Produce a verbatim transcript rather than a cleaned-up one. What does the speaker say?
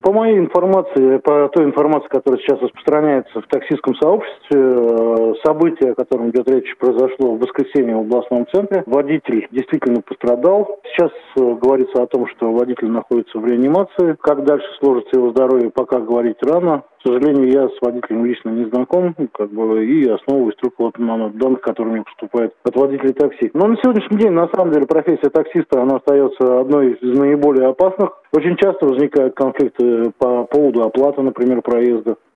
По моей информации, по той информации, которая сейчас распространяется в таксистском сообществе, событие, о котором идет речь, произошло в воскресенье в областном центре. Водитель действительно пострадал. Сейчас говорится о том, что водитель находится в реанимации. Как дальше сложится его здоровье, пока говорить рано. К сожалению, я с водителем лично не знаком, как бы, и основываюсь только вот на данных, которые мне поступают от водителей такси. Но на сегодняшний день, на самом деле, профессия таксиста, она остается одной из наиболее опасных. Очень часто возникают конфликты по поводу оплаты, например, проезда.